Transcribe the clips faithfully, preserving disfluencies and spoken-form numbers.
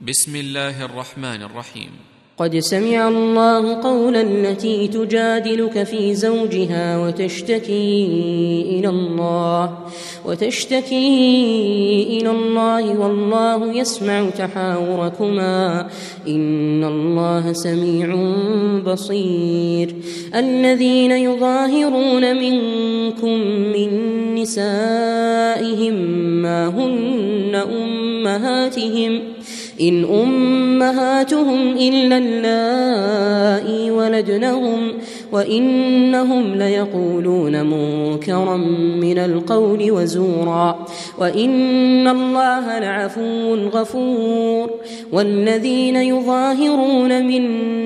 بسم الله الرحمن الرحيم. قد سمع الله قول التي تجادلك في زوجها وتشتكي إلى الله وتشتكي إلى الله والله يسمع تحاوركما إن الله سميع بصير. الذين يظاهرون منكم من نسائهم ما هن أمهاتهم إن أمهاتهم إلا اللائي ولدنهم وإنهم ليقولون منكرا من القول وزورا وإن الله لعفو غفور. والذين يظاهرون من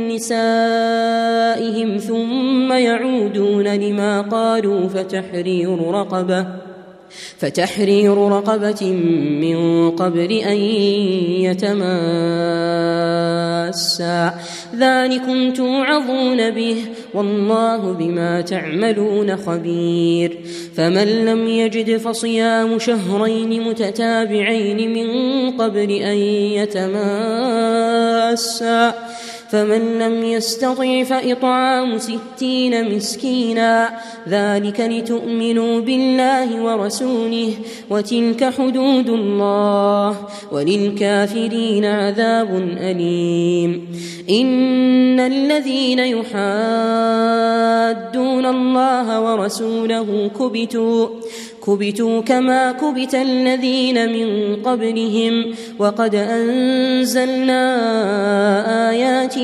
نسائهم ثم يعودون لما قالوا فتحرير رقبة فتحرير رقبة من قبل أن يتماسا ذلكم توعظون به والله بما تعملون خبير. فمن لم يجد فصيام شهرين متتابعين من قبل أن يتماسا فمن لم يستطع فإطعام ستين مسكينا ذلك لتؤمنوا بالله ورسوله وتلك حدود الله وللكافرين عذاب أليم. إن الذين يحادون الله ورسوله كبتوا كبتوا كما كبت الذين من قبلهم وقد أنزلنا آيات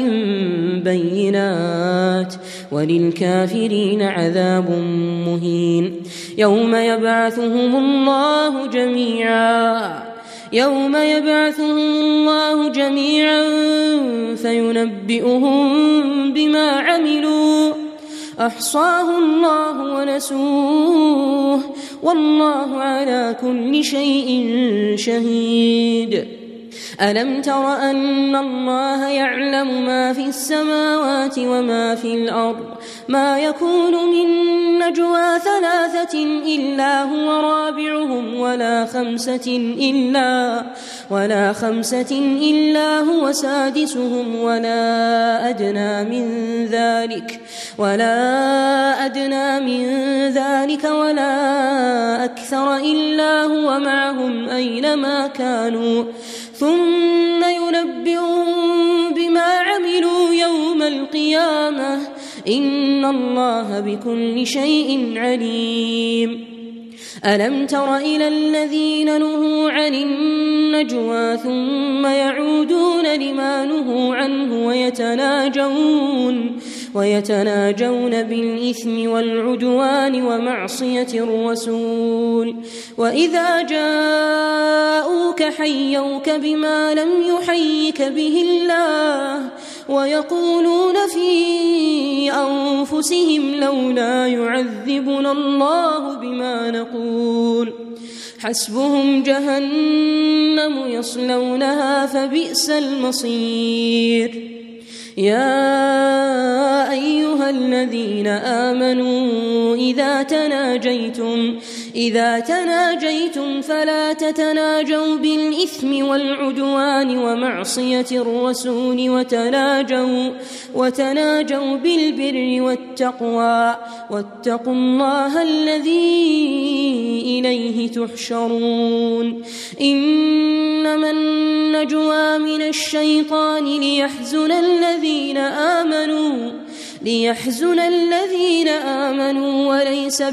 بينات وللكافرين عذاب مهين. يوم يبعثهم الله جميعا يوم يبعثهم الله جميعا فينبئهم بما عملوا أحصاه الله ونسوه والله على كل شيء شهيد. ألم تر أن الله يعلم ما في السماوات وما في الأرض ما يكون من نجوى ثلاثة إلا هو رابعهم ولا خمسة إلا ولا خمسة إلا هو سادسهم ولا أدنى من ذلك ولا أدنى من ذلك ولا أكثر إلا هو معهم أينما كانوا ثم ينبئهم بما عملوا يوم القيامة إن الله بكل شيء عليم. ألم تر إلى الذين نهوا عن النجوى ثم يعودون لما نهوا عنه ويتناجون ويتناجون بالإثم والعدوان ومعصية الرسول وإذا جاءوك حيوك بما لم يحيك به الله ويقولون في أنفسهم لولا يعذبنا الله بما نقول حسبهم جهنم يصلونها فبئس المصير. يا أيها الذين آمنوا إذا تناجيتم إذا تناجيتم فلا تتناجوا بالإثم والعدوان ومعصية الرسول وتناجوا وتناجوا بالبر والتقوى واتقوا الله الذي إليه تحشرون. إنما النجوى من الشيطان ليحزن الذين آمنوا ليحزن الذين آمنوا وليس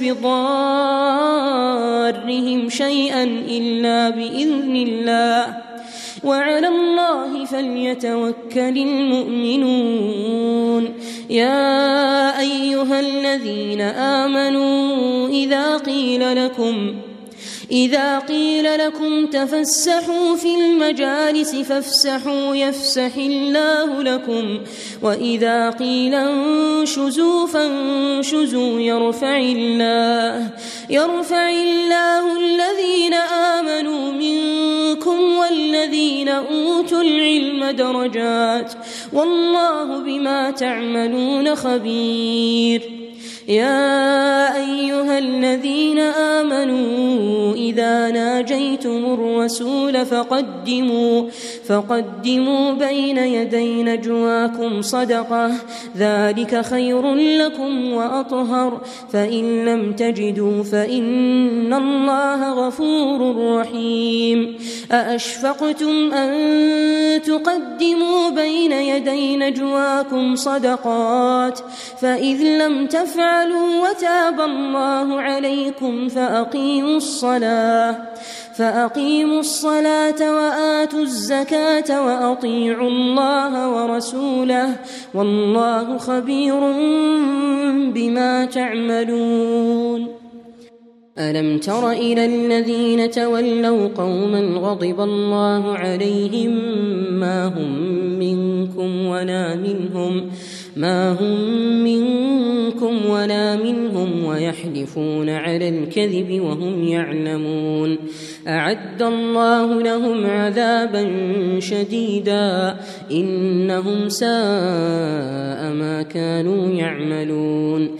بضارهم شيئا إلا بإذن الله وعلى الله فليتوكل المؤمنون. يا أيها الذين آمنوا إذا قيل لكم إذا قيل لكم تفسحوا في المجالس فافسحوا يفسح الله لكم وإذا قيل انشزوا فانشزوا يرفع الله يرفع الله الذين آمنوا منكم والذين أوتوا العلم درجات والله بما تعملون خبير. يا أيها الذين آمنوا إذا ناجيتم الرسول فقدموا, فقدموا بين يدي نجواكم صدقة ذلك خير لكم وأطهر فإن لم تجدوا فإن الله غفور رحيم أأشفقتم أن تقدموا بين يدي نجواكم صدقات فإذ لم تفعلوا وتاب الله عليكم فأقيموا الصلاة فأقيموا الصلاة وآتوا الزكاة وأطيعوا الله ورسوله والله خبير بما تعملون ألم تر إلى الذين تولوا قوما غضب الله عليهم ما هم منكم ولا منهم ما هم منكم ولا منهم ويحلفون على الكذب وهم يعلمون أعد الله لهم عذابا شديدا إنهم ساء ما كانوا يعملون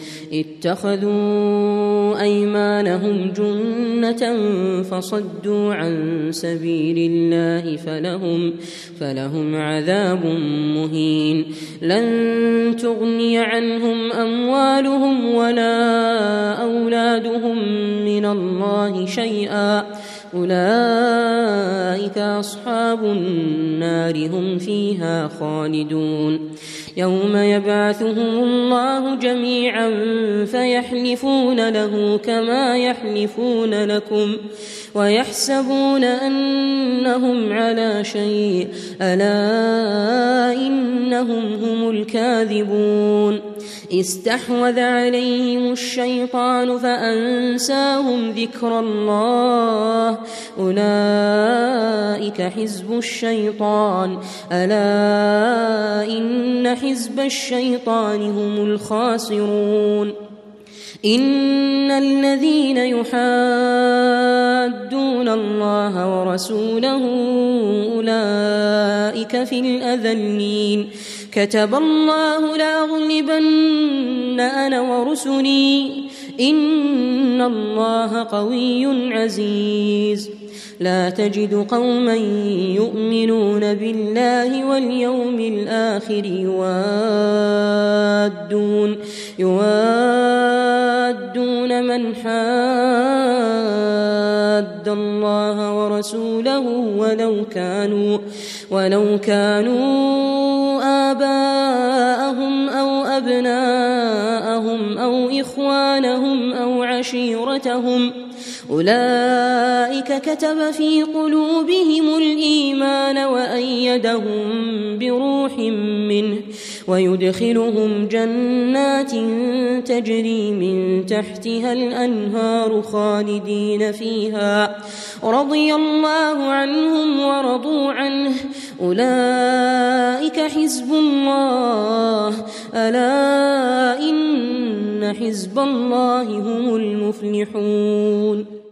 اتخذوا أيمانهم جنة فصدوا عن سبيل الله فلهم, فلهم عذاب مهين لن تغني عنهم أموالهم ولا أولادهم من الله شيئا أولئك أصحاب النار هم فيها خالدون يوم يبعثهم الله جميعا فيحلفون له كما يحلفون لكم ويحسبون أنهم على شيء ألا إنهم هم الكاذبون استحوذ عليهم الشيطان فأنساهم ذكر الله أولئك حزب الشيطان ألا إن حزب الشيطان هم الخاسرون إن الذين يحادون الله ورسوله أولئك في الأذلين كتب الله لأغلبن أنا ورسلي إن الله قوي عزيز لا تجد قوما يؤمنون بالله واليوم الآخر يوادون يوادون من حاد الله ورسوله ولو كانوا ولو كانوا آباءهم أو أبناءهم أو إخوانهم أو عشيرتهم أولئك كتب في قلوبهم الإيمان وأيدهم بروح منه ويدخلهم جنات تجري من تحتها الأنهار خالدين فيها رضي الله عنهم ورضوا عنه أولئك حزب الله ألا إن حزب الله هم المفلحون.